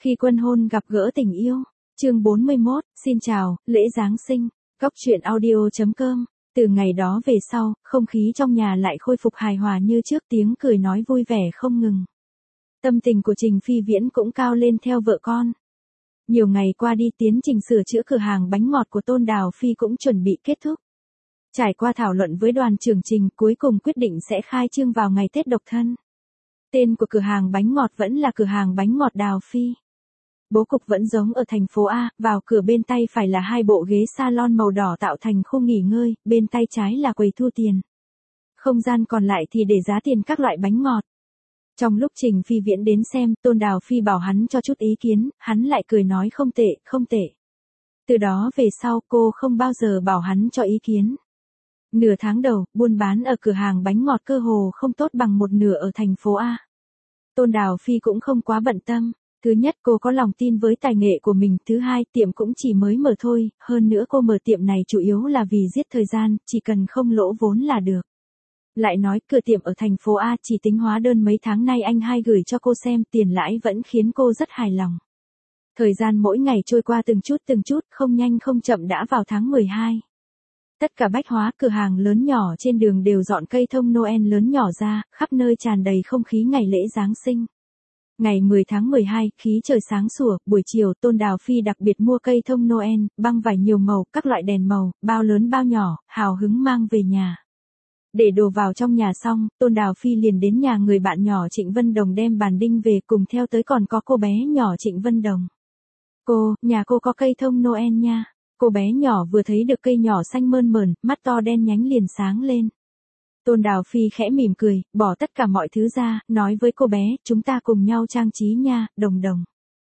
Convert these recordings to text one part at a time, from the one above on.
Khi quân hôn gặp gỡ tình yêu. Chương 41, xin chào, lễ Giáng sinh. Góc truyện audio.com. Từ ngày đó về sau, không khí trong nhà lại khôi phục hài hòa như trước, tiếng cười nói vui vẻ không ngừng. Tâm tình của Trình Phi Viễn cũng cao lên theo vợ con. Nhiều ngày qua đi, tiến trình sửa chữa cửa hàng bánh ngọt của Tôn Đào Phi cũng chuẩn bị kết thúc. Trải qua thảo luận với đoàn trưởng Trình, cuối cùng quyết định sẽ khai trương vào ngày Tết độc thân. Tên của cửa hàng bánh ngọt vẫn là cửa hàng bánh ngọt Đào Phi. Bố cục vẫn giống ở thành phố A, vào cửa bên tay phải là 2 bộ ghế salon màu đỏ tạo thành khu nghỉ ngơi, bên tay trái là quầy thu tiền. Không gian còn lại thì để giá tiền các loại bánh ngọt. Trong lúc Trình Phi Viễn đến xem, Tôn Đào Phi bảo hắn cho chút ý kiến, hắn lại cười nói không tệ, không tệ. Từ đó về sau cô không bao giờ bảo hắn cho ý kiến. Nửa tháng đầu, buôn bán ở cửa hàng bánh ngọt cơ hồ không tốt bằng một nửa ở thành phố A. Tôn Đào Phi cũng không quá bận tâm. Thứ nhất, cô có lòng tin với tài nghệ của mình. Thứ hai, tiệm cũng chỉ mới mở thôi. Hơn nữa cô mở tiệm này chủ yếu là vì giết thời gian, chỉ cần không lỗ vốn là được. Lại nói, cửa tiệm ở thành phố A chỉ tính hóa đơn mấy tháng nay anh hai gửi cho cô xem, tiền lãi vẫn khiến cô rất hài lòng. Thời gian mỗi ngày trôi qua từng chút, không nhanh không chậm đã vào tháng 12. Tất cả bách hóa cửa hàng lớn nhỏ trên đường đều dọn cây thông Noel lớn nhỏ ra, khắp nơi tràn đầy không khí ngày lễ Giáng sinh. Ngày 10 tháng 12, khí trời sáng sủa, buổi chiều Tôn Đào Phi đặc biệt mua cây thông Noel, băng vải nhiều màu, các loại đèn màu, bao lớn bao nhỏ, hào hứng mang về nhà. Để đồ vào trong nhà xong, Tôn Đào Phi liền đến nhà người bạn nhỏ Trịnh Vân Đồng đem bàn đinh về, cùng theo tới còn có cô bé nhỏ Trịnh Vân Đồng. Cô, nhà cô có cây thông Noel nha. Cô bé nhỏ vừa thấy được cây nhỏ xanh mơn mởn, mắt to đen nhánh liền sáng lên. Tôn Đào Phi khẽ mỉm cười, bỏ tất cả mọi thứ ra, nói với cô bé, chúng ta cùng nhau trang trí nha, Đồng Đồng.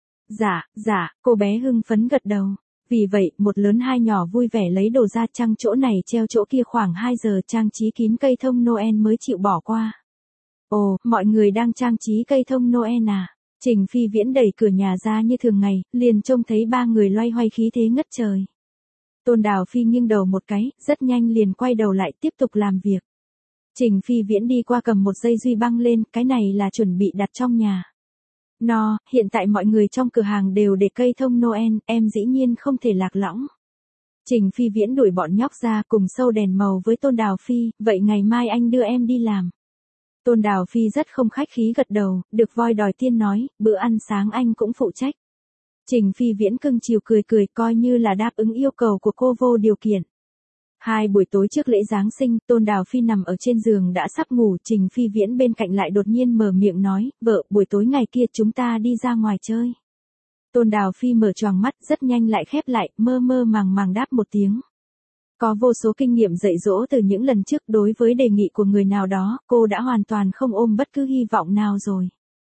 Dạ, cô bé hưng phấn gật đầu. Vì vậy, một lớn hai nhỏ vui vẻ lấy đồ ra, trăng chỗ này treo chỗ kia, khoảng 2 giờ trang trí kín cây thông Noel mới chịu bỏ qua. Ồ, mọi người đang trang trí cây thông Noel à? Trình Phi Viễn đẩy cửa nhà ra như thường ngày, liền trông thấy 3 người loay hoay khí thế ngất trời. Tôn Đào Phi nghiêng đầu một cái, rất nhanh liền quay đầu lại tiếp tục làm việc. Trình Phi Viễn đi qua cầm một dây duy băng lên, cái này là chuẩn bị đặt trong nhà. Hiện tại mọi người trong cửa hàng đều để cây thông Noel, em dĩ nhiên không thể lạc lõng. Trình Phi Viễn đuổi bọn nhóc ra cùng sâu đèn màu với Tôn Đào Phi, vậy ngày mai anh đưa em đi làm. Tôn Đào Phi rất không khách khí gật đầu, được voi đòi tiên nói, bữa ăn sáng anh cũng phụ trách. Trình Phi Viễn cưng chiều cười coi như là đáp ứng yêu cầu của cô vô điều kiện. 2 buổi tối trước lễ Giáng sinh, Tôn Đào Phi nằm ở trên giường đã sắp ngủ, Trình Phi Viễn bên cạnh lại đột nhiên mở miệng nói, vợ, buổi tối ngày kia chúng ta đi ra ngoài chơi. Tôn Đào Phi mở choàng mắt, rất nhanh lại khép lại, mơ màng đáp một tiếng. Có vô số kinh nghiệm dạy dỗ từ những lần trước, đối với đề nghị của người nào đó, cô đã hoàn toàn không ôm bất cứ hy vọng nào rồi.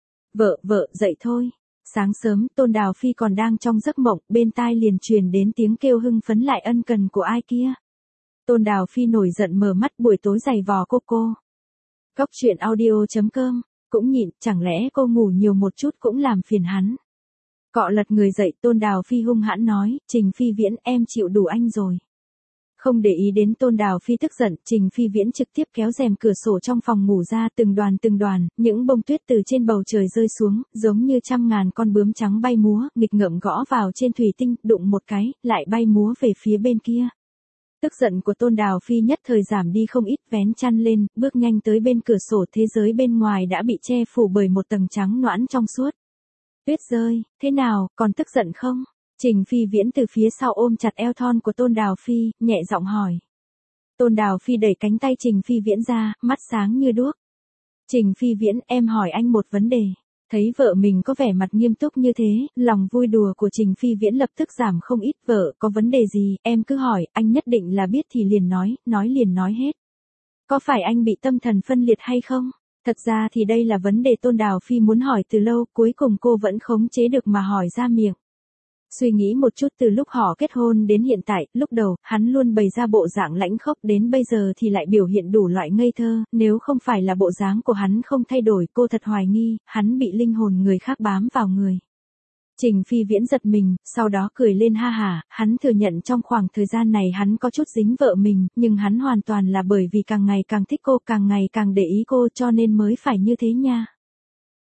Vợ, dậy thôi. Sáng sớm, Tôn Đào Phi còn đang trong giấc mộng, bên tai liền truyền đến tiếng kêu hưng phấn lại ân cần của ai kia. Tôn Đào Phi nổi giận mở mắt, buổi tối giày vò cô. Góc truyện audio.com, cũng nhịn, chẳng lẽ cô ngủ nhiều một chút cũng làm phiền hắn. Cọ lật người dậy, Tôn Đào Phi hung hãn nói, Trình Phi Viễn, em chịu đủ anh rồi. Không để ý đến Tôn Đào Phi tức giận, Trình Phi Viễn trực tiếp kéo rèm cửa sổ trong phòng ngủ ra, từng đoàn, những bông tuyết từ trên bầu trời rơi xuống, giống như trăm ngàn con bướm trắng bay múa, nghịch ngợm gõ vào trên thủy tinh, đụng một cái, lại bay múa về phía bên kia. Tức giận của Tôn Đào Phi nhất thời giảm đi không ít, vén chăn lên, bước nhanh tới bên cửa sổ, thế giới bên ngoài đã bị che phủ bởi một tầng trắng nõn trong suốt. Tuyết rơi, thế nào, còn tức giận không? Trình Phi Viễn từ phía sau ôm chặt eo thon của Tôn Đào Phi, nhẹ giọng hỏi. Tôn Đào Phi đẩy cánh tay Trình Phi Viễn ra, mắt sáng như đuốc. Trình Phi Viễn, em hỏi anh một vấn đề. Thấy vợ mình có vẻ mặt nghiêm túc như thế, lòng vui đùa của Trình Phi Viễn lập tức giảm không ít. Vợ, có vấn đề gì, em cứ hỏi, anh nhất định là biết thì liền nói liền nói hết. Có phải anh bị tâm thần phân liệt hay không? Thật ra thì đây là vấn đề Tôn Đào Phi muốn hỏi từ lâu, cuối cùng cô vẫn khống chế được mà hỏi ra miệng. Suy nghĩ một chút, từ lúc họ kết hôn đến hiện tại, lúc đầu, hắn luôn bày ra bộ dạng lãnh khốc, đến bây giờ thì lại biểu hiện đủ loại ngây thơ, nếu không phải là bộ dáng của hắn không thay đổi, cô thật hoài nghi, hắn bị linh hồn người khác bám vào người. Trình Phi Viễn giật mình, sau đó cười lên ha hả, hắn thừa nhận trong khoảng thời gian này hắn có chút dính vợ mình, nhưng hắn hoàn toàn là bởi vì càng ngày càng thích cô, càng ngày càng để ý cô cho nên mới phải như thế nha.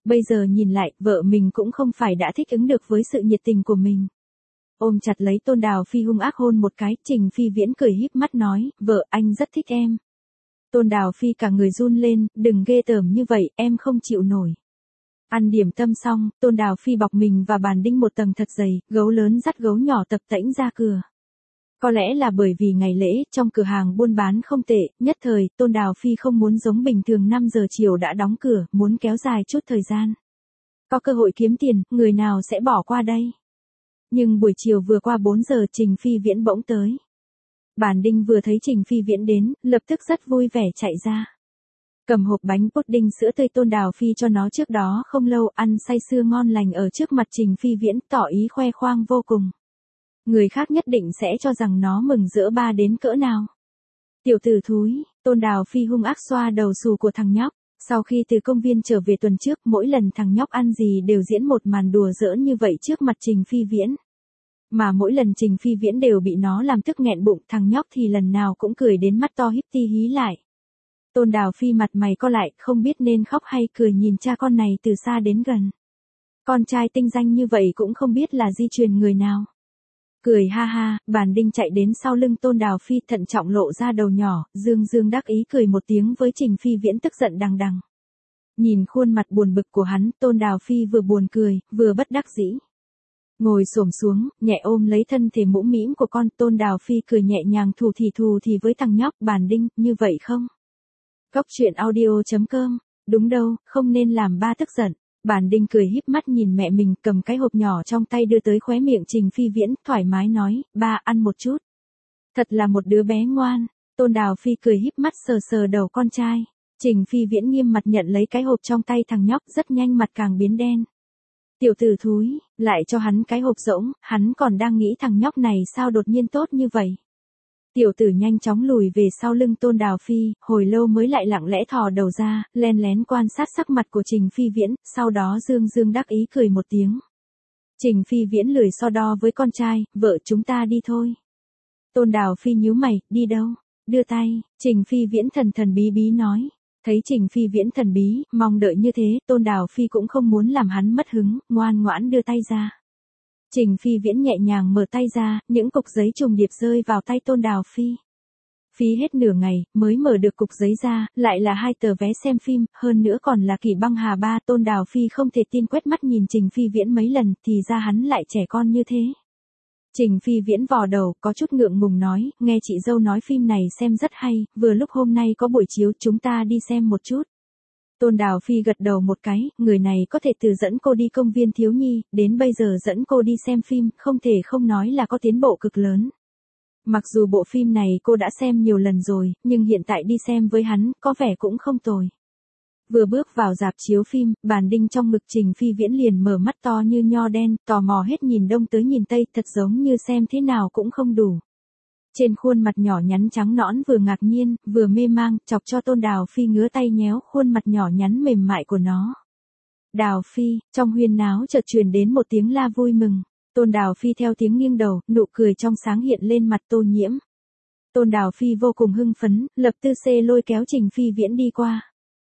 Bây giờ nhìn lại, vợ mình cũng không phải đã thích ứng được với sự nhiệt tình của mình. Ôm chặt lấy Tôn Đào Phi hung ác hôn một cái, Trình Phi Viễn cười híp mắt nói, vợ anh rất thích em. Tôn Đào Phi cả người run lên, đừng ghê tởm như vậy, em không chịu nổi. Ăn điểm tâm xong, Tôn Đào Phi bọc mình và bàn đinh một tầng thật dày, gấu lớn dắt gấu nhỏ tập tễnh ra cửa. Có lẽ là bởi vì ngày lễ, trong cửa hàng buôn bán không tệ, nhất thời, Tôn Đào Phi không muốn giống bình thường 5 giờ chiều đã đóng cửa, muốn kéo dài chút thời gian. Có cơ hội kiếm tiền, người nào sẽ bỏ qua đây? Nhưng buổi chiều vừa qua 4 giờ Trình Phi Viễn bỗng tới. Bàn đinh vừa thấy Trình Phi Viễn đến, lập tức rất vui vẻ chạy ra. Cầm hộp bánh pudding sữa tươi Tôn Đào Phi cho nó trước đó không lâu, ăn say sưa ngon lành ở trước mặt Trình Phi Viễn, tỏ ý khoe khoang vô cùng. Người khác nhất định sẽ cho rằng nó mừng rỡ ba đến cỡ nào. Tiểu tử thúi, Tôn Đào Phi hung ác xoa đầu xù của thằng nhóc. Sau khi từ công viên trở về tuần trước, mỗi lần thằng nhóc ăn gì đều diễn một màn đùa giỡn như vậy trước mặt Trình Phi Viễn. Mà mỗi lần Trình Phi Viễn đều bị nó làm tức nghẹn bụng, thằng nhóc thì lần nào cũng cười đến mắt to híp ti hí lại. Tôn Đào Phi mặt mày co lại, không biết nên khóc hay cười nhìn cha con này từ xa đến gần. Con trai tinh danh như vậy cũng không biết là di truyền người nào. Cười ha ha, bàn đinh chạy đến sau lưng Tôn Đào Phi thận trọng lộ ra đầu nhỏ, dương dương đắc ý cười một tiếng với Trình Phi Viễn tức giận đằng đằng. Nhìn khuôn mặt buồn bực của hắn, Tôn Đào Phi vừa buồn cười, vừa bất đắc dĩ. Ngồi xổm xuống, nhẹ ôm lấy thân thể mũm mĩm của con, Tôn Đào Phi cười nhẹ nhàng thù thì với thằng nhóc, bàn đinh, như vậy không? Góc truyện audio.com, đúng đâu, không nên làm ba tức giận. Bàn đinh cười híp mắt nhìn mẹ mình cầm cái hộp nhỏ trong tay đưa tới khóe miệng Trình Phi Viễn, thoải mái nói, ba ăn một chút. Thật là một đứa bé ngoan. Tôn Đào Phi cười híp mắt sờ sờ đầu con trai. Trình Phi Viễn nghiêm mặt nhận lấy cái hộp trong tay thằng nhóc, rất nhanh mặt càng biến đen. Tiểu tử thúi, lại cho hắn cái hộp rỗng, hắn còn đang nghĩ thằng nhóc này sao đột nhiên tốt như vậy. Tiểu tử nhanh chóng lùi về sau lưng Tôn Đào Phi, hồi lâu mới lại lặng lẽ thò đầu ra, len lén quan sát sắc mặt của Trình Phi Viễn, sau đó dương dương đắc ý cười một tiếng. Trình Phi Viễn lười so đo với con trai, vợ chúng ta đi thôi. Tôn Đào Phi nhíu mày, đi đâu? Đưa tay, Trình Phi Viễn thần thần bí bí nói. Thấy Trình Phi Viễn thần bí, mong đợi như thế, Tôn Đào Phi cũng không muốn làm hắn mất hứng, ngoan ngoãn đưa tay ra. Trình Phi Viễn nhẹ nhàng mở tay ra, những cục giấy trùng điệp rơi vào tay Tôn Đào Phi. Phí hết nửa ngày, mới mở được cục giấy ra, lại là 2 tờ vé xem phim, hơn nữa còn là Kỷ Băng Hà 3. Tôn Đào Phi không thể tin, quét mắt nhìn Trình Phi Viễn mấy lần, thì ra hắn lại trẻ con như thế. Trình Phi Viễn vò đầu, có chút ngượng ngùng nói, nghe chị dâu nói phim này xem rất hay, vừa lúc hôm nay có buổi chiếu, chúng ta đi xem một chút. Tôn Đào Phi gật đầu một cái, người này có thể từ dẫn cô đi công viên thiếu nhi, đến bây giờ dẫn cô đi xem phim, không thể không nói là có tiến bộ cực lớn. Mặc dù bộ phim này cô đã xem nhiều lần rồi, nhưng hiện tại đi xem với hắn, có vẻ cũng không tồi. Vừa bước vào rạp chiếu phim, bàn đinh trong ngực Trình Phi Viễn liền mở mắt to như nho đen, tò mò hết nhìn đông tới nhìn tây, thật giống như xem thế nào cũng không đủ. Trên khuôn mặt nhỏ nhắn trắng nõn vừa ngạc nhiên, vừa mê mang, chọc cho Tôn Đào Phi ngứa tay nhéo khuôn mặt nhỏ nhắn mềm mại của nó. Đào Phi, trong huyên náo chợt truyền đến một tiếng la vui mừng. Tôn Đào Phi theo tiếng nghiêng đầu, nụ cười trong sáng hiện lên mặt Tô Nhiễm. Tôn Đào Phi vô cùng hưng phấn, lập tư xê lôi kéo Trình Phi Viễn đi qua.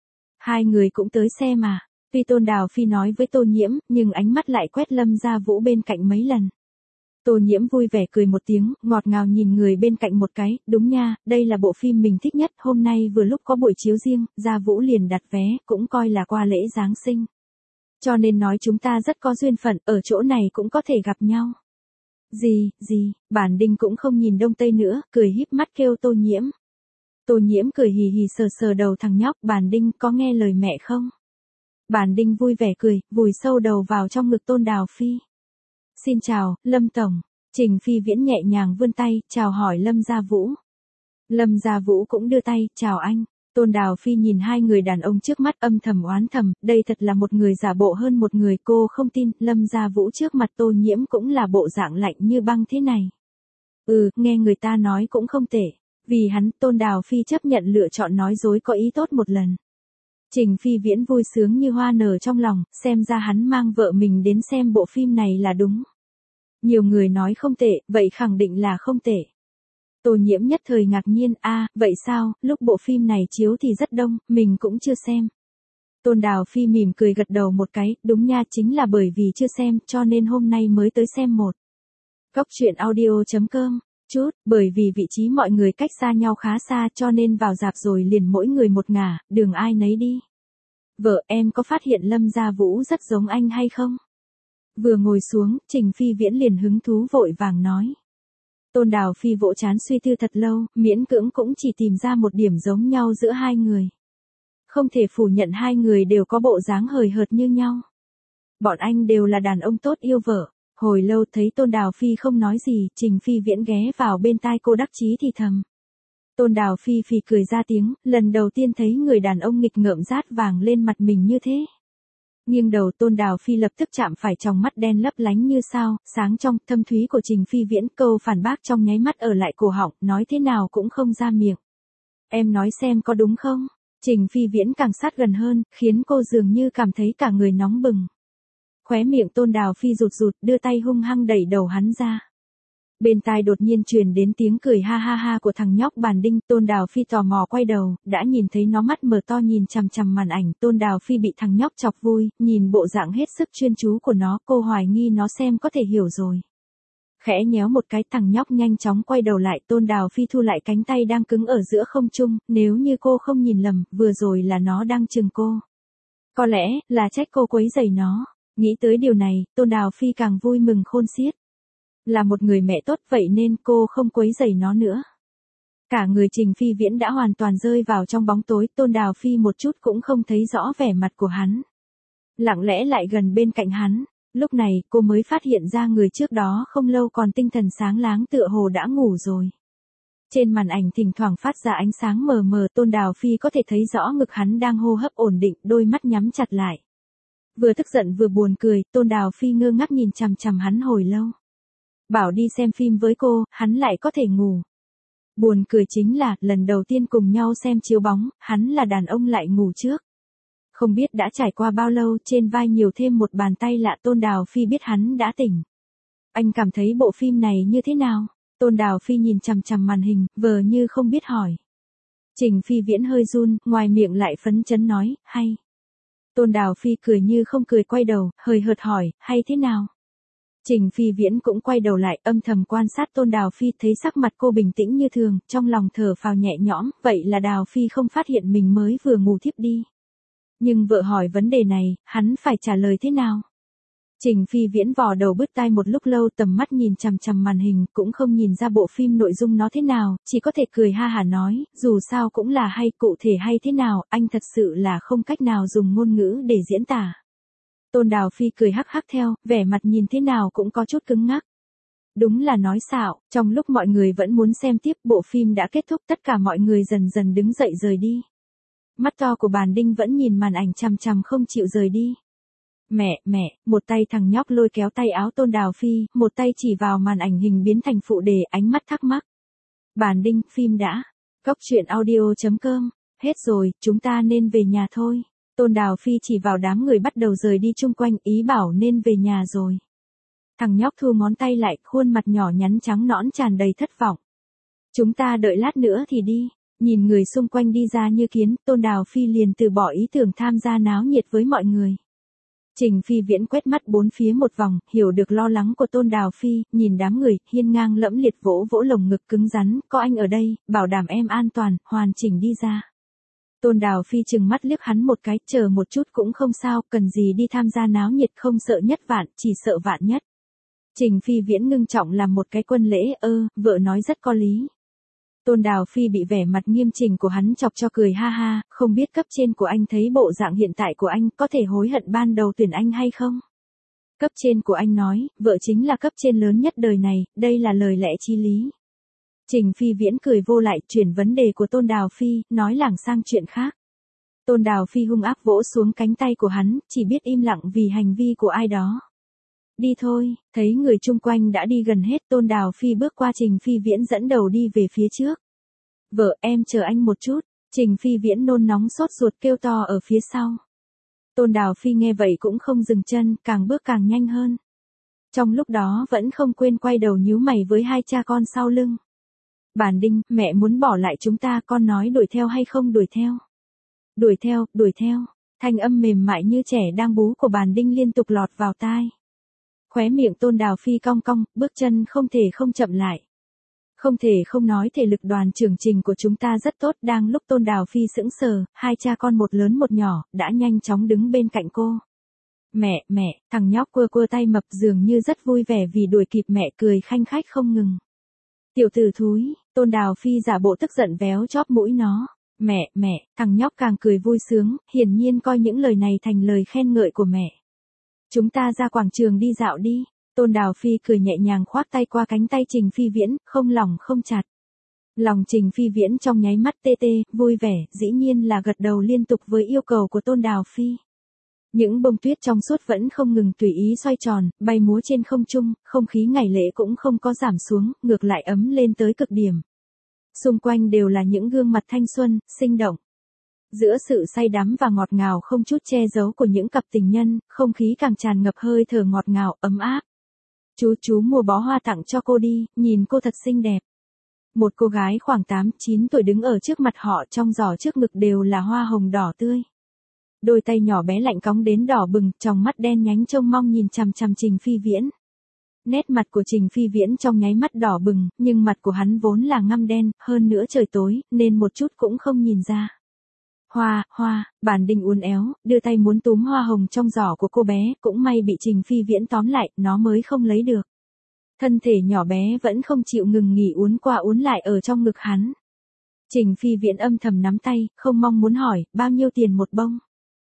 Hai người cũng tới xe mà. Tuy Tôn Đào Phi nói với Tô Nhiễm, nhưng ánh mắt lại quét Lâm Gia Vũ bên cạnh mấy lần. Tô Nhiễm vui vẻ cười một tiếng, ngọt ngào nhìn người bên cạnh một cái, đúng nha, đây là bộ phim mình thích nhất, hôm nay vừa lúc có buổi chiếu riêng, Gia Vũ liền đặt vé, cũng coi là qua lễ Giáng sinh. Cho nên nói chúng ta rất có duyên phận, ở chỗ này cũng có thể gặp nhau. Gì, bản đinh cũng không nhìn đông tây nữa, cười híp mắt kêu Tô Nhiễm. Tô Nhiễm cười hì hì sờ sờ đầu thằng nhóc, bản đinh có nghe lời mẹ không? Bản đinh vui vẻ cười, vùi sâu đầu vào trong ngực Tôn Đào Phi. Xin chào, Lâm Tổng. Trình Phi Viễn nhẹ nhàng vươn tay, chào hỏi Lâm Gia Vũ. Lâm Gia Vũ cũng đưa tay, chào anh. Tôn Đào Phi nhìn hai người đàn ông trước mắt âm thầm oán thầm, đây thật là một người giả bộ hơn một người, cô không tin, Lâm Gia Vũ trước mặt Tô Nhiễm cũng là bộ dạng lạnh như băng thế này. Nghe người ta nói cũng không tệ. Vì hắn, Tôn Đào Phi chấp nhận lựa chọn nói dối có ý tốt một lần. Trình Phi Viễn vui sướng như hoa nở trong lòng, xem ra hắn mang vợ mình đến xem bộ phim này là đúng. Nhiều người nói không tệ, vậy khẳng định là không tệ. Tô Nhiễm nhất thời ngạc nhiên, vậy sao, lúc bộ phim này chiếu thì rất đông, mình cũng chưa xem. Tôn Đào Phi mỉm cười gật đầu một cái, đúng nha, chính là bởi vì chưa xem cho nên hôm nay mới tới xem một. Góc truyện audio.com, bởi vì vị trí mọi người cách xa nhau khá xa cho nên vào rạp rồi liền mỗi người một ngả, đường ai nấy đi. Vợ em có phát hiện Lâm Gia Vũ rất giống anh hay không? Vừa ngồi xuống, Trình Phi Viễn liền hứng thú vội vàng nói. Tôn Đào Phi vỗ trán suy tư thật lâu, miễn cưỡng cũng chỉ tìm ra một điểm giống nhau giữa hai người. Không thể phủ nhận hai người đều có bộ dáng hời hợt như nhau. Bọn anh đều là đàn ông tốt yêu vợ. Hồi lâu thấy Tôn Đào Phi không nói gì, Trình Phi Viễn ghé vào bên tai cô đắc chí thì thầm. Tôn Đào Phi phì cười ra tiếng, lần đầu tiên thấy người đàn ông nghịch ngợm rát vàng lên mặt mình như thế. Nghiêng đầu Tôn Đào Phi lập tức chạm phải trong mắt đen lấp lánh như sao, sáng trong, thâm thúy của Trình Phi Viễn, câu phản bác trong nháy mắt ở lại cổ họng, nói thế nào cũng không ra miệng. Em nói xem có đúng không? Trình Phi Viễn càng sát gần hơn, khiến cô dường như cảm thấy cả người nóng bừng. Khóe miệng Tôn Đào Phi rụt rụt, đưa tay hung hăng đẩy đầu hắn ra. Bên tai đột nhiên truyền đến tiếng cười ha ha ha của thằng nhóc Bàn Đinh. Tôn Đào Phi tò mò quay đầu, đã nhìn thấy nó mắt mở to nhìn chằm chằm màn ảnh. Tôn Đào Phi bị thằng nhóc chọc vui, nhìn bộ dạng hết sức chuyên chú của nó, cô hoài nghi nó xem có thể hiểu rồi. Khẽ nhéo một cái, thằng nhóc nhanh chóng quay đầu lại. Tôn Đào Phi thu lại cánh tay đang cứng ở giữa không trung, nếu như cô không nhìn lầm, vừa rồi là nó đang chừng cô. Có lẽ là trách cô quấy rầy nó. Nghĩ tới điều này, Tôn Đào Phi càng vui mừng khôn xiết. Là một người mẹ tốt vậy nên cô không quấy rầy nó nữa. Cả người Trình Phi Viễn đã hoàn toàn rơi vào trong bóng tối, Tôn Đào Phi một chút cũng không thấy rõ vẻ mặt của hắn. Lặng lẽ lại gần bên cạnh hắn, lúc này cô mới phát hiện ra người trước đó không lâu còn tinh thần sáng láng tựa hồ đã ngủ rồi. Trên màn ảnh thỉnh thoảng phát ra ánh sáng mờ mờ, Tôn Đào Phi có thể thấy rõ ngực hắn đang hô hấp ổn định, đôi mắt nhắm chặt lại. Vừa tức giận vừa buồn cười, Tôn Đào Phi ngơ ngác nhìn chằm chằm hắn hồi lâu. Bảo đi xem phim với cô, hắn lại có thể ngủ. Buồn cười chính là, lần đầu tiên cùng nhau xem chiếu bóng, hắn là đàn ông lại ngủ trước. Không biết đã trải qua bao lâu, trên vai nhiều thêm một bàn tay lạ. Tôn Đào Phi biết hắn đã tỉnh. Anh cảm thấy bộ phim này như thế nào? Tôn Đào Phi nhìn chằm chằm màn hình, vờ như không biết hỏi. Trình Phi Viễn hơi run, ngoài miệng lại phấn chấn nói, hay. Tôn Đào Phi cười như không cười quay đầu, hời hợt hỏi, hay thế nào? Trình Phi Viễn cũng quay đầu lại, âm thầm quan sát Tôn Đào Phi, thấy sắc mặt cô bình tĩnh như thường, trong lòng thở phào nhẹ nhõm, vậy là Đào Phi không phát hiện mình mới vừa ngủ thiếp đi. Nhưng vợ hỏi vấn đề này, hắn phải trả lời thế nào? Trình Phi Viễn vò đầu bứt tai một lúc lâu, tầm mắt nhìn chằm chằm màn hình, cũng không nhìn ra bộ phim nội dung nó thế nào, chỉ có thể cười ha hả nói, dù sao cũng là hay, cụ thể hay thế nào, anh thật sự là không cách nào dùng ngôn ngữ để diễn tả. Tôn Đào Phi cười hắc hắc theo, vẻ mặt nhìn thế nào cũng có chút cứng ngắc. Đúng là nói xạo, trong lúc mọi người vẫn muốn xem tiếp, bộ phim đã kết thúc, tất cả mọi người dần dần đứng dậy rời đi. Mắt to của Bàn Đinh vẫn nhìn màn ảnh chằm chằm không chịu rời đi. Mẹ, một tay thằng nhóc lôi kéo tay áo Tôn Đào Phi, một tay chỉ vào màn ảnh hình biến thành phụ đề, ánh mắt thắc mắc. Bàn Đinh, phim đã. Góc truyện audio.com, hết rồi, chúng ta nên về nhà thôi. Tôn Đào Phi chỉ vào đám người bắt đầu rời đi chung quanh, ý bảo nên về nhà rồi. Thằng nhóc thu ngón tay lại, khuôn mặt nhỏ nhắn trắng nõn tràn đầy thất vọng. Chúng ta đợi lát nữa thì đi. Nhìn người xung quanh đi ra như kiến, Tôn Đào Phi liền từ bỏ ý tưởng tham gia náo nhiệt với mọi người. Trình Phi Viễn quét mắt bốn phía một vòng, hiểu được lo lắng của Tôn Đào Phi, nhìn đám người, hiên ngang lẫm liệt vỗ vỗ lồng ngực cứng rắn, có anh ở đây, bảo đảm em an toàn, hoàn chỉnh đi ra. Tôn Đào Phi trừng mắt liếc hắn một cái, chờ một chút cũng không sao, cần gì đi tham gia náo nhiệt, không sợ nhất vạn, chỉ sợ vạn nhất. Trình Phi Viễn ngưng trọng làm một cái quân lễ, vợ nói rất có lý. Tôn Đào Phi bị vẻ mặt nghiêm chỉnh của hắn chọc cho cười ha ha, không biết cấp trên của anh thấy bộ dạng hiện tại của anh có thể hối hận ban đầu tuyển anh hay không? Cấp trên của anh nói, vợ chính là cấp trên lớn nhất đời này, đây là lời lẽ chí lý. Trình Phi Viễn cười vô lại, chuyển vấn đề của Tôn Đào Phi, nói lảng sang chuyện khác. Tôn Đào Phi hung ác vỗ xuống cánh tay của hắn, chỉ biết im lặng vì hành vi của ai đó. Đi thôi, thấy người chung quanh đã đi gần hết, Tôn Đào Phi bước qua Trình Phi Viễn dẫn đầu đi về phía trước. Vợ, em chờ anh một chút. Trình Phi Viễn nôn nóng sốt ruột kêu to ở phía sau. Tôn Đào Phi nghe vậy cũng không dừng chân, càng bước càng nhanh hơn. Trong lúc đó vẫn không quên quay đầu nhíu mày với hai cha con sau lưng. Bàn Đinh, mẹ muốn bỏ lại chúng ta, con nói đuổi theo hay không đuổi theo? Đuổi theo. Thanh âm mềm mại như trẻ đang bú của Bàn Đinh liên tục lọt vào tai. Khóe miệng Tôn Đào Phi cong cong, bước chân không thể không chậm lại. Không thể không nói thể lực đoàn trưởng Trình của chúng ta rất tốt. Đang lúc Tôn Đào Phi sững sờ, hai cha con một lớn một nhỏ, đã nhanh chóng đứng bên cạnh cô. Mẹ, thằng nhóc quơ quơ tay mập dường như rất vui vẻ vì đuổi kịp mẹ, cười khanh khách không ngừng. Tiểu tử thúi, Tôn Đào Phi giả bộ tức giận véo chóp mũi nó. Mẹ, thằng nhóc càng cười vui sướng, hiển nhiên coi những lời này thành lời khen ngợi của mẹ. Chúng ta ra quảng trường đi dạo đi. Tôn Đào Phi cười nhẹ nhàng khoác tay qua cánh tay Trình Phi Viễn, không lỏng không chặt. Lòng Trình Phi Viễn trong nháy mắt tê tê, vui vẻ, dĩ nhiên là gật đầu liên tục với yêu cầu của Tôn Đào Phi. Những bông tuyết trong suốt vẫn không ngừng tùy ý xoay tròn, bay múa trên không trung, không khí ngày lễ cũng không có giảm xuống, ngược lại ấm lên tới cực điểm. Xung quanh đều là những gương mặt thanh xuân, sinh động. Giữa sự say đắm và ngọt ngào không chút che giấu của những cặp tình nhân, không khí càng tràn ngập hơi thở ngọt ngào, ấm áp. Chú mua bó hoa tặng cho cô đi, nhìn cô thật xinh đẹp. Một cô gái khoảng 8-9 tuổi đứng ở trước mặt họ, trong giỏ trước ngực đều là hoa hồng đỏ tươi. Đôi tay nhỏ bé lạnh cóng đến đỏ bừng, tròng mắt đen nhánh trông mong nhìn chằm chằm Trình Phi Viễn. Nét mặt của Trình Phi Viễn trong nháy mắt đỏ bừng, nhưng mặt của hắn vốn là ngăm đen, hơn nữa trời tối, nên một chút cũng không nhìn ra. Hoa, Bàn Đinh uốn éo, đưa tay muốn túm hoa hồng trong giỏ của cô bé, cũng may bị Trình Phi Viễn tóm lại, nó mới không lấy được. Thân thể nhỏ bé vẫn không chịu ngừng nghỉ uốn qua uốn lại ở trong ngực hắn. Trình Phi Viễn âm thầm nắm tay, không mong muốn hỏi, bao nhiêu tiền một bông?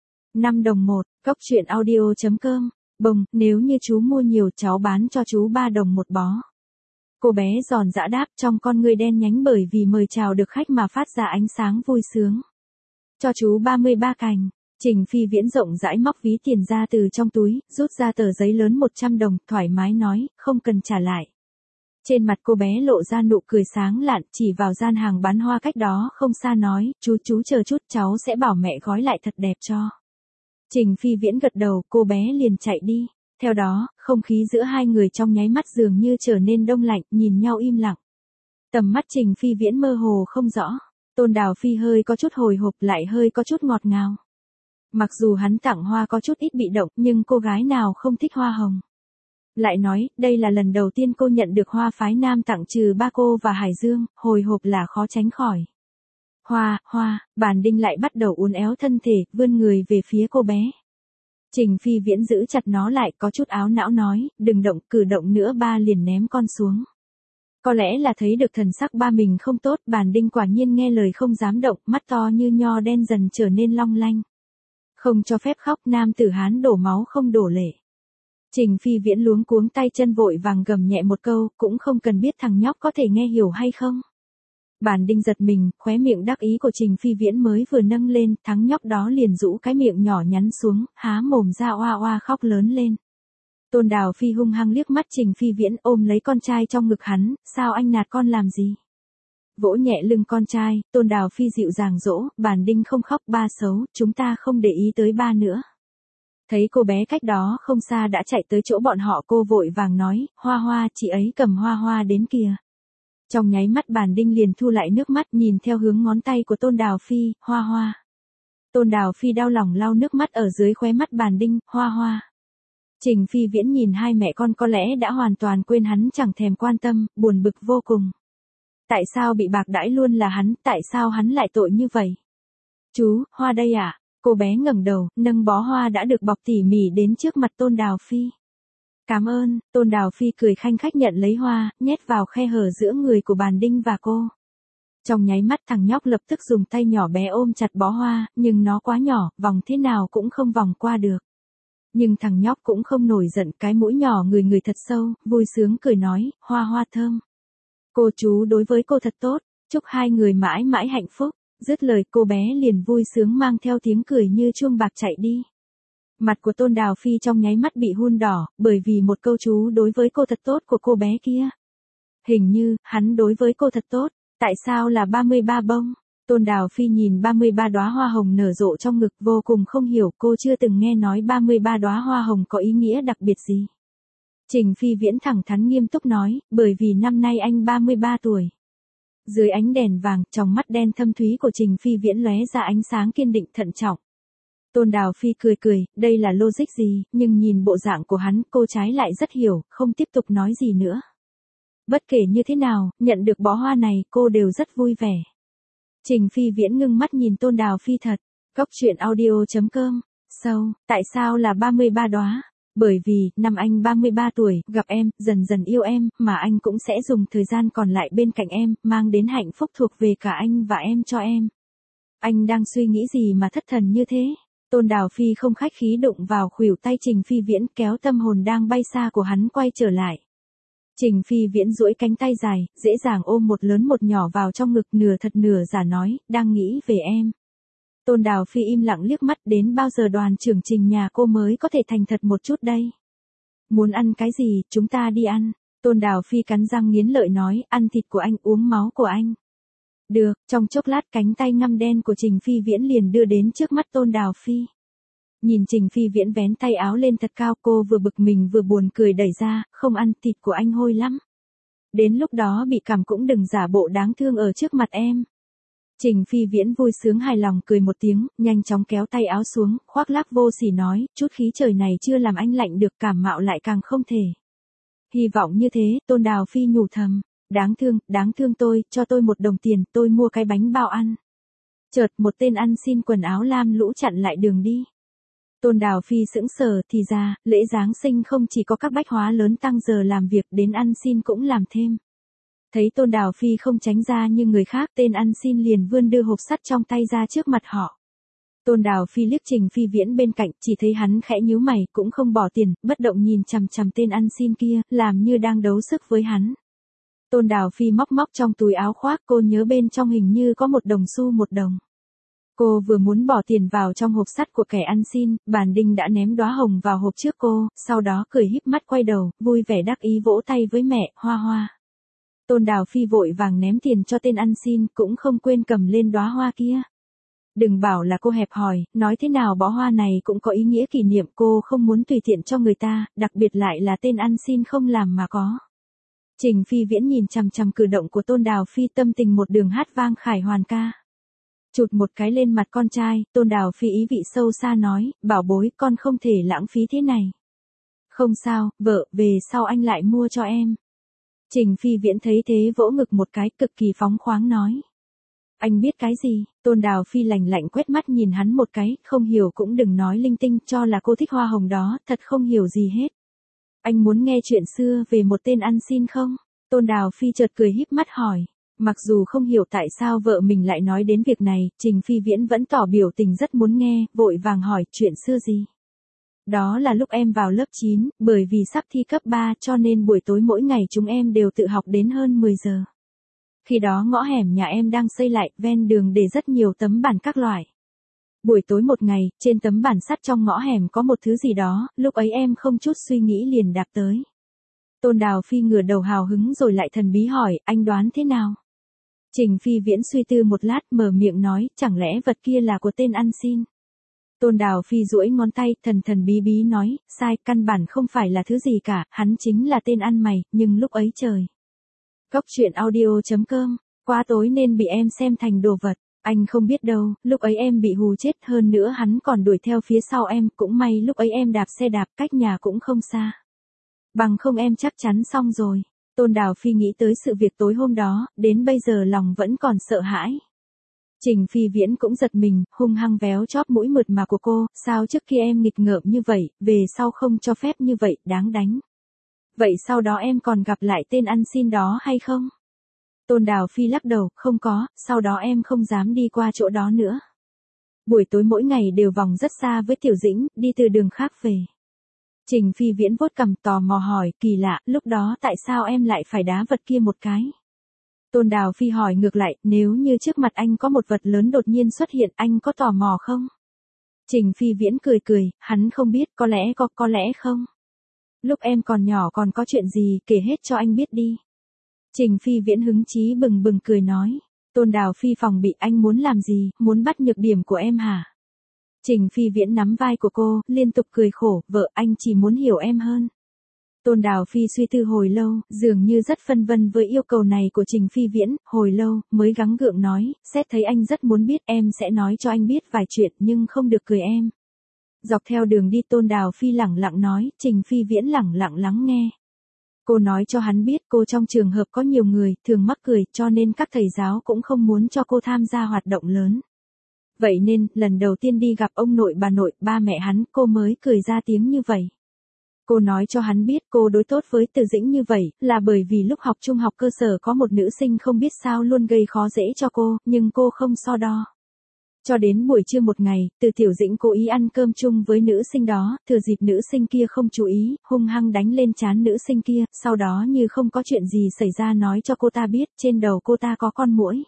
5 đồng một, coctruyện.audio.com. Bông, nếu như chú mua nhiều cháu bán cho chú 3 đồng một bó. Cô bé giòn giã đáp, trong con ngươi đen nhánh bởi vì mời chào được khách mà phát ra ánh sáng vui sướng. Cho chú 33 cành. Trình Phi Viễn rộng rãi móc ví tiền ra từ trong túi, rút ra tờ giấy lớn 100 đồng, thoải mái nói, không cần trả lại. Trên mặt cô bé lộ ra nụ cười sáng lạn, chỉ vào gian hàng bán hoa cách đó không xa nói, chú chờ chút, cháu sẽ bảo mẹ gói lại thật đẹp cho. Trình Phi Viễn gật đầu, cô bé liền chạy đi. Theo đó, không khí giữa hai người trong nháy mắt dường như trở nên đông lạnh, nhìn nhau im lặng. Tầm mắt Trình Phi Viễn mơ hồ không rõ. Tôn Đào Phi hơi có chút hồi hộp, lại hơi có chút ngọt ngào. Mặc dù hắn tặng hoa có chút ít bị động, nhưng cô gái nào không thích hoa hồng. Lại nói, đây là lần đầu tiên cô nhận được hoa phái nam tặng trừ ba cô và Hải Dương, hồi hộp là khó tránh khỏi. Hoa, Bàn Đinh lại bắt đầu uốn éo thân thể, vươn người về phía cô bé. Trình Phi Viễn giữ chặt nó lại, có chút áo não nói, đừng động, cử động nữa ba liền ném con xuống. Có lẽ là thấy được thần sắc ba mình không tốt, Bàn Đinh quả nhiên nghe lời không dám động, mắt to như nho đen dần trở nên long lanh. Không cho phép khóc, nam tử Hán đổ máu không đổ lệ. Trình Phi Viễn luống cuống tay chân vội vàng gầm nhẹ một câu, cũng không cần biết thằng nhóc có thể nghe hiểu hay không. Bàn Đinh giật mình, khóe miệng đắc ý của Trình Phi Viễn mới vừa nâng lên, thằng nhóc đó liền rũ cái miệng nhỏ nhắn xuống, há mồm ra oa oa khóc lớn lên. Tôn Đào Phi hung hăng liếc mắt Trình Phi Viễn, ôm lấy con trai trong ngực hắn, sao anh nạt con làm gì? Vỗ nhẹ lưng con trai, Tôn Đào Phi dịu dàng dỗ, Bàn Đinh không khóc, ba xấu, chúng ta không để ý tới ba nữa. Thấy cô bé cách đó không xa đã chạy tới chỗ bọn họ, cô vội vàng nói, Hoa, chị ấy cầm hoa đến kìa. Trong nháy mắt Bàn Đinh liền thu lại nước mắt, nhìn theo hướng ngón tay của Tôn Đào Phi, Hoa. Tôn Đào Phi đau lòng lau nước mắt ở dưới khóe mắt Bàn Đinh, Hoa. Trình Phi Viễn nhìn hai mẹ con có lẽ đã hoàn toàn quên hắn, chẳng thèm quan tâm, buồn bực vô cùng. Tại sao bị bạc đãi luôn là hắn, tại sao hắn lại tội như vậy? Chú, hoa đây à? Cô bé ngẩng đầu, nâng bó hoa đã được bọc tỉ mỉ đến trước mặt Tôn Đào Phi. Cảm ơn, Tôn Đào Phi cười khanh khách nhận lấy hoa, nhét vào khe hở giữa người của Bàn Đinh và cô. Trong nháy mắt thằng nhóc lập tức dùng tay nhỏ bé ôm chặt bó hoa, nhưng nó quá nhỏ, vòng thế nào cũng không vòng qua được. Nhưng thằng nhóc cũng không nổi giận, cái mũi nhỏ người thật sâu, vui sướng cười nói, hoa thơm. Chú đối với cô thật tốt, chúc hai người mãi mãi hạnh phúc. Dứt lời cô bé liền vui sướng mang theo tiếng cười như chuông bạc chạy đi. Mặt của Tôn Đào Phi trong nháy mắt bị hun đỏ, bởi vì một câu chú đối với cô thật tốt của cô bé kia. Hình như, hắn đối với cô thật tốt, tại sao là 33 bông? Tôn Đào Phi nhìn 33 đóa hoa hồng nở rộ trong ngực vô cùng không hiểu, cô chưa từng nghe nói 33 đóa hoa hồng có ý nghĩa đặc biệt gì. Trình Phi Viễn thẳng thắn nghiêm túc nói, bởi vì năm nay anh 33 tuổi. Dưới ánh đèn vàng, trong mắt đen thâm thúy của Trình Phi Viễn lóe ra ánh sáng kiên định thận trọng. Tôn Đào Phi cười cười, đây là logic gì, nhưng nhìn bộ dạng của hắn, cô trái lại rất hiểu, không tiếp tục nói gì nữa. Bất kể như thế nào, nhận được bó hoa này, cô đều rất vui vẻ. Trình Phi Viễn ngưng mắt nhìn Tôn Đào Phi thật. Cốc truyện audio.com. Tại sao là 33 đóa? Bởi vì, năm anh 33 tuổi, gặp em, dần dần yêu em, mà anh cũng sẽ dùng thời gian còn lại bên cạnh em, mang đến hạnh phúc thuộc về cả anh và em cho em. Anh đang suy nghĩ gì mà thất thần như thế? Tôn Đào Phi không khách khí đụng vào khuỷu tay Trình Phi Viễn, kéo tâm hồn đang bay xa của hắn quay trở lại. Trình Phi Viễn duỗi cánh tay dài, dễ dàng ôm một lớn một nhỏ vào trong ngực, nửa thật nửa giả nói, đang nghĩ về em. Tôn Đào Phi im lặng liếc mắt, đến bao giờ đoàn trưởng Trình nhà cô mới có thể thành thật một chút đây? Muốn ăn cái gì, chúng ta đi ăn. Tôn Đào Phi cắn răng nghiến lợi nói, ăn thịt của anh, uống máu của anh. Được, trong chốc lát cánh tay ngăm đen của Trình Phi Viễn liền đưa đến trước mắt Tôn Đào Phi. Nhìn Trình Phi Viễn vén tay áo lên thật cao, cô vừa bực mình vừa buồn cười đẩy ra, không ăn, thịt của anh hôi lắm. Đến lúc đó bị cảm cũng đừng giả bộ đáng thương ở trước mặt em. Trình Phi Viễn vui sướng hài lòng cười một tiếng, nhanh chóng kéo tay áo xuống, khoác lác vô sỉ nói, chút khí trời này chưa làm anh lạnh được, cảm mạo lại càng không thể. Hy vọng như thế, Tôn Đào Phi nhủ thầm, đáng thương tôi, cho tôi 1 đồng tiền, tôi mua cái bánh bao ăn. Chợt một tên ăn xin quần áo lam lũ chặn lại đường đi. Tôn Đào Phi sững sờ, thì ra, lễ Giáng sinh không chỉ có các bách hóa lớn tăng giờ làm việc, đến ăn xin cũng làm thêm. Thấy Tôn Đào Phi không tránh ra như người khác, tên ăn xin liền vươn đưa hộp sắt trong tay ra trước mặt họ. Tôn Đào Phi liếc Trình Phi Viễn bên cạnh, chỉ thấy hắn khẽ nhíu mày, cũng không bỏ tiền, bất động nhìn chằm chằm tên ăn xin kia, làm như đang đấu sức với hắn. Tôn Đào Phi móc trong túi áo khoác, cô nhớ bên trong hình như có 1 đồng xu 1 đồng. Cô vừa muốn bỏ tiền vào trong hộp sắt của kẻ ăn xin, Bàn Đinh đã ném đóa hồng vào hộp trước cô, sau đó cười híp mắt quay đầu, vui vẻ đắc ý vỗ tay với mẹ, Hoa Hoa. Tôn Đào Phi vội vàng ném tiền cho tên ăn xin, cũng không quên cầm lên đóa hoa kia. Đừng bảo là cô hẹp hòi, nói thế nào bó hoa này cũng có ý nghĩa kỷ niệm, cô không muốn tùy tiện cho người ta, đặc biệt lại là tên ăn xin không làm mà có. Trình Phi Viễn nhìn chằm chằm cử động của Tôn Đào Phi, tâm tình một đường hát vang khải hoàn ca. Chụt một cái lên mặt con trai, Tôn Đào Phi ý vị sâu xa nói, bảo bối, con không thể lãng phí thế này. Không sao, vợ, về sau anh lại mua cho em. Trình Phi Viễn thấy thế vỗ ngực một cái, cực kỳ phóng khoáng nói. Anh biết cái gì? Tôn Đào Phi lạnh lạnh quét mắt nhìn hắn một cái, không hiểu cũng đừng nói linh tinh, cho là cô thích hoa hồng đó, thật không hiểu gì hết. Anh muốn nghe chuyện xưa về một tên ăn xin không? Tôn Đào Phi chợt cười híp mắt hỏi. Mặc dù không hiểu tại sao vợ mình lại nói đến việc này, Trình Phi Viễn vẫn tỏ biểu tình rất muốn nghe, vội vàng hỏi, chuyện xưa gì? Đó là lúc em vào lớp 9, bởi vì sắp thi cấp 3 cho nên buổi tối mỗi ngày chúng em đều tự học đến hơn 10 giờ. Khi đó ngõ hẻm nhà em đang xây lại, ven đường để rất nhiều tấm bản các loại. Buổi tối một ngày, trên tấm bản sắt trong ngõ hẻm có một thứ gì đó, lúc ấy em không chút suy nghĩ liền đạp tới. Tôn Đào Phi ngửa đầu hào hứng rồi lại thần bí hỏi, anh đoán thế nào? Trình Phi Viễn suy tư một lát, mở miệng nói, chẳng lẽ vật kia là của tên ăn xin? Tôn Đào Phi duỗi ngón tay, thần bí bí nói, sai, căn bản không phải là thứ gì cả, hắn chính là tên ăn mày, nhưng lúc ấy trời. Cốc truyện audio.com, quá tối nên bị em xem thành đồ vật, anh không biết đâu, lúc ấy em bị hù chết, hơn nữa hắn còn đuổi theo phía sau em, cũng may lúc ấy em đạp xe đạp, cách nhà cũng không xa. Bằng không em chắc chắn xong rồi. Tôn Đào Phi nghĩ tới sự việc tối hôm đó, đến bây giờ lòng vẫn còn sợ hãi. Trình Phi Viễn cũng giật mình, hung hăng véo chóp mũi mượt mà của cô, sao trước kia em nghịch ngợm như vậy, về sau không cho phép như vậy, đáng đánh. Vậy sau đó em còn gặp lại tên ăn xin đó hay không? Tôn Đào Phi lắc đầu, không có, sau đó em không dám đi qua chỗ đó nữa. Buổi tối mỗi ngày đều vòng rất xa với Tiểu Dĩnh, đi từ đường khác về. Trình Phi Viễn vuốt cằm tò mò hỏi, kỳ lạ, lúc đó tại sao em lại phải đá vật kia một cái? Tôn Đào Phi hỏi ngược lại, nếu như trước mặt anh có một vật lớn đột nhiên xuất hiện, anh có tò mò không? Trình Phi Viễn cười, hắn không biết, có lẽ không. Lúc em còn nhỏ còn có chuyện gì, kể hết cho anh biết đi. Trình Phi Viễn hứng chí bừng bừng cười nói. Tôn Đào Phi phòng bị, anh muốn làm gì, muốn bắt nhược điểm của em hả? Trình Phi Viễn nắm vai của cô, liên tục cười khổ, vợ, anh chỉ muốn hiểu em hơn. Tôn Đào Phi suy tư hồi lâu, dường như rất phân vân với yêu cầu này của Trình Phi Viễn, hồi lâu, mới gắng gượng nói, xét thấy anh rất muốn biết, em sẽ nói cho anh biết vài chuyện nhưng không được cười em. Dọc theo đường đi Tôn Đào Phi lẳng lặng nói, Trình Phi Viễn lẳng lặng lắng nghe. Cô nói cho hắn biết cô trong trường hợp có nhiều người, thường mắc cười, cho nên các thầy giáo cũng không muốn cho cô tham gia hoạt động lớn. Vậy nên, lần đầu tiên đi gặp ông nội bà nội, ba mẹ hắn, cô mới cười ra tiếng như vậy. Cô nói cho hắn biết cô đối tốt với Từ Dĩnh như vậy, là bởi vì lúc học trung học cơ sở có một nữ sinh không biết sao luôn gây khó dễ cho cô, nhưng cô không so đo. Cho đến buổi trưa một ngày, Từ Tiểu Dĩnh cố ý ăn cơm chung với nữ sinh đó, thừa dịp nữ sinh kia không chú ý, hung hăng đánh lên trán nữ sinh kia, sau đó như không có chuyện gì xảy ra nói cho cô ta biết, trên đầu cô ta có con muỗi.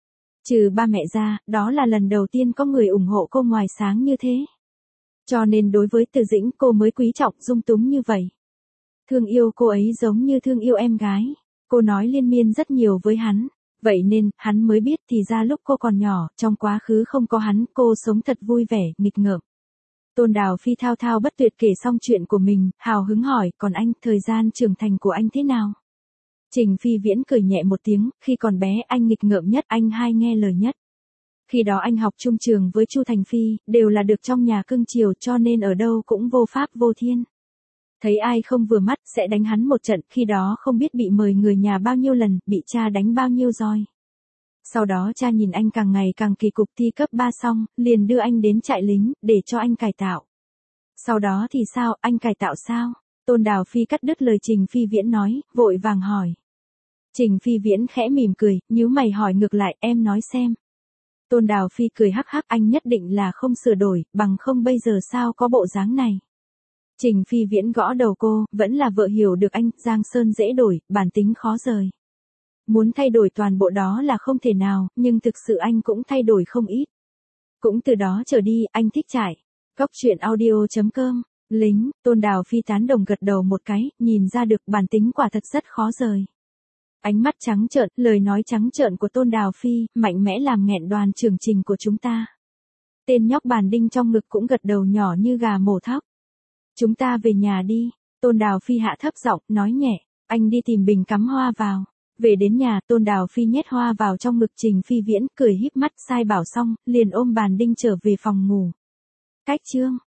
Trừ ba mẹ ra, đó là lần đầu tiên có người ủng hộ cô ngoài sáng như thế. Cho nên đối với Từ Dĩnh cô mới quý trọng dung túng như vậy. Thương yêu cô ấy giống như thương yêu em gái. Cô nói liên miên rất nhiều với hắn. Vậy nên, hắn mới biết thì ra lúc cô còn nhỏ, trong quá khứ không có hắn, cô sống thật vui vẻ, nghịch ngợm. Tôn Đào Phi thao thao bất tuyệt kể xong chuyện của mình, hào hứng hỏi, còn anh, thời gian trưởng thành của anh thế nào? Trình Phi Viễn cười nhẹ một tiếng, khi còn bé anh nghịch ngợm nhất, anh hay nghe lời nhất. Khi đó anh học chung trường với Chu Thành Phi, đều là được trong nhà cưng chiều cho nên ở đâu cũng vô pháp vô thiên. Thấy ai không vừa mắt sẽ đánh hắn một trận, khi đó không biết bị mời người nhà bao nhiêu lần, bị cha đánh bao nhiêu roi. Sau đó cha nhìn anh càng ngày càng kỳ cục, thi cấp 3 xong, liền đưa anh đến trại lính, để cho anh cải tạo. Sau đó thì sao, anh cải tạo sao? Tôn Đào Phi cắt đứt lời Trình Phi Viễn nói, vội vàng hỏi. Trình Phi Viễn khẽ mỉm cười, nhíu mày hỏi ngược lại, em nói xem. Tôn Đào Phi cười hắc hắc, anh nhất định là không sửa đổi, bằng không bây giờ sao có bộ dáng này. Trình Phi Viễn gõ đầu cô, vẫn là vợ hiểu được anh, Giang Sơn dễ đổi, bản tính khó rời. Muốn thay đổi toàn bộ đó là không thể nào, nhưng thực sự anh cũng thay đổi không ít. Cũng từ đó trở đi, anh thích trải. Góc truyện audio.com, lính, Tôn Đào Phi tán đồng gật đầu một cái, nhìn ra được bản tính quả thật rất khó rời. Ánh mắt trắng trợn, lời nói trắng trợn của Tôn Đào Phi, mạnh mẽ làm nghẹn đoàn trưởng Trình của chúng ta. Tên nhóc bàn đinh trong ngực cũng gật đầu nhỏ như gà mổ thóc. Chúng ta về nhà đi. Tôn Đào Phi hạ thấp giọng, nói nhẹ, anh đi tìm bình cắm hoa vào. Về đến nhà, Tôn Đào Phi nhét hoa vào trong ngực Trình Phi Viễn, cười híp mắt sai bảo xong, liền ôm bàn đinh trở về phòng ngủ. Cách chương